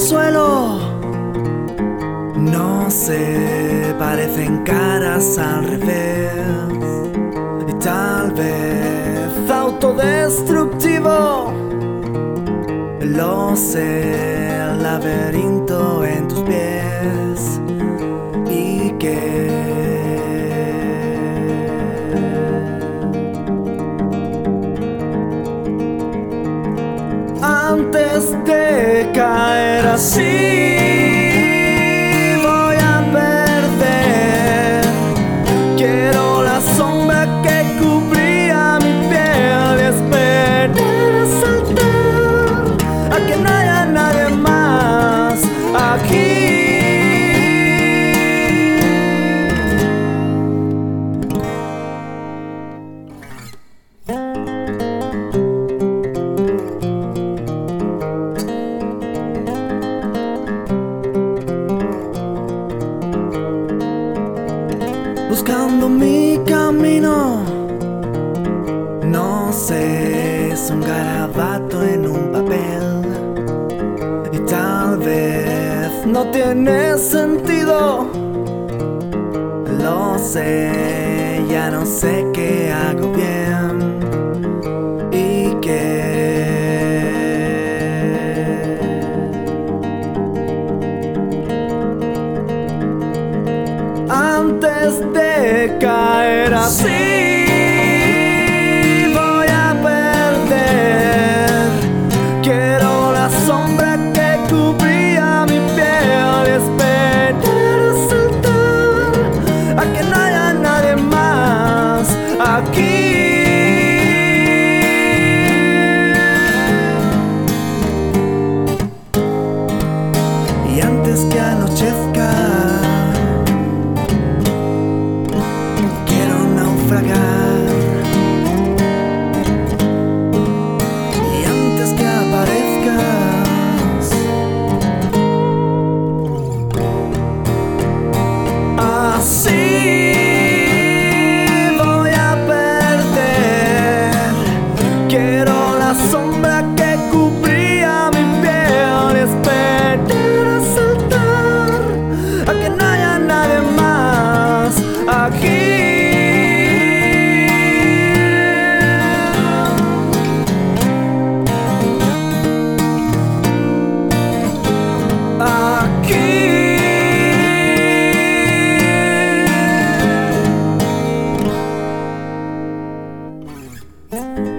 suelo. No sé, parecen caras al revés. Y tal vez autodestructivo. Lo sé, el laberinto en tus pies. Y que antes de caer así voy a perder. Quiero la sombra que cubría mi piel y esperar a saltar a que no haya nadie más aquí. Buscando mi camino, no sé, es un garabato en un papel y tal vez no tiene sentido. Lo sé, ya no sé qué hago bien y antes de caer así voy a perder. Quiero la sombra que cubría mi piel y esperar a saltar a que no haya nadie más aquí. Y antes que anochezca y antes que aparezcas, así voy a perder. Quiero la sombra que cubría mi piel y esperar a saltar a que no haya nadie más aquí. Aquí